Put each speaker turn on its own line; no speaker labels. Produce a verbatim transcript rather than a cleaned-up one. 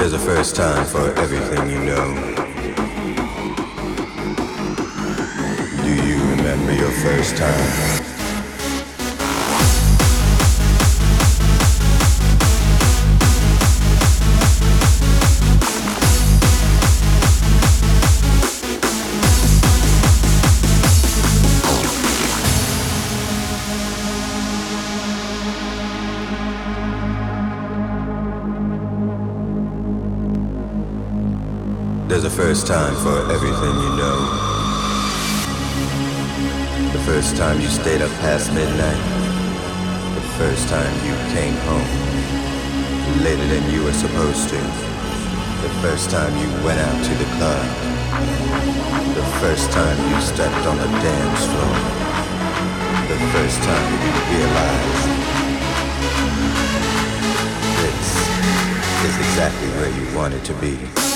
There's a first time for everything you know. Do you remember your first time? There's a first time for everything you know. The first time you stayed up past midnight. The first time you came home later than you were supposed to. The first time you went out to the club. The first time you stepped on the dance floor. The first time you realized this is exactly where you wanted to be.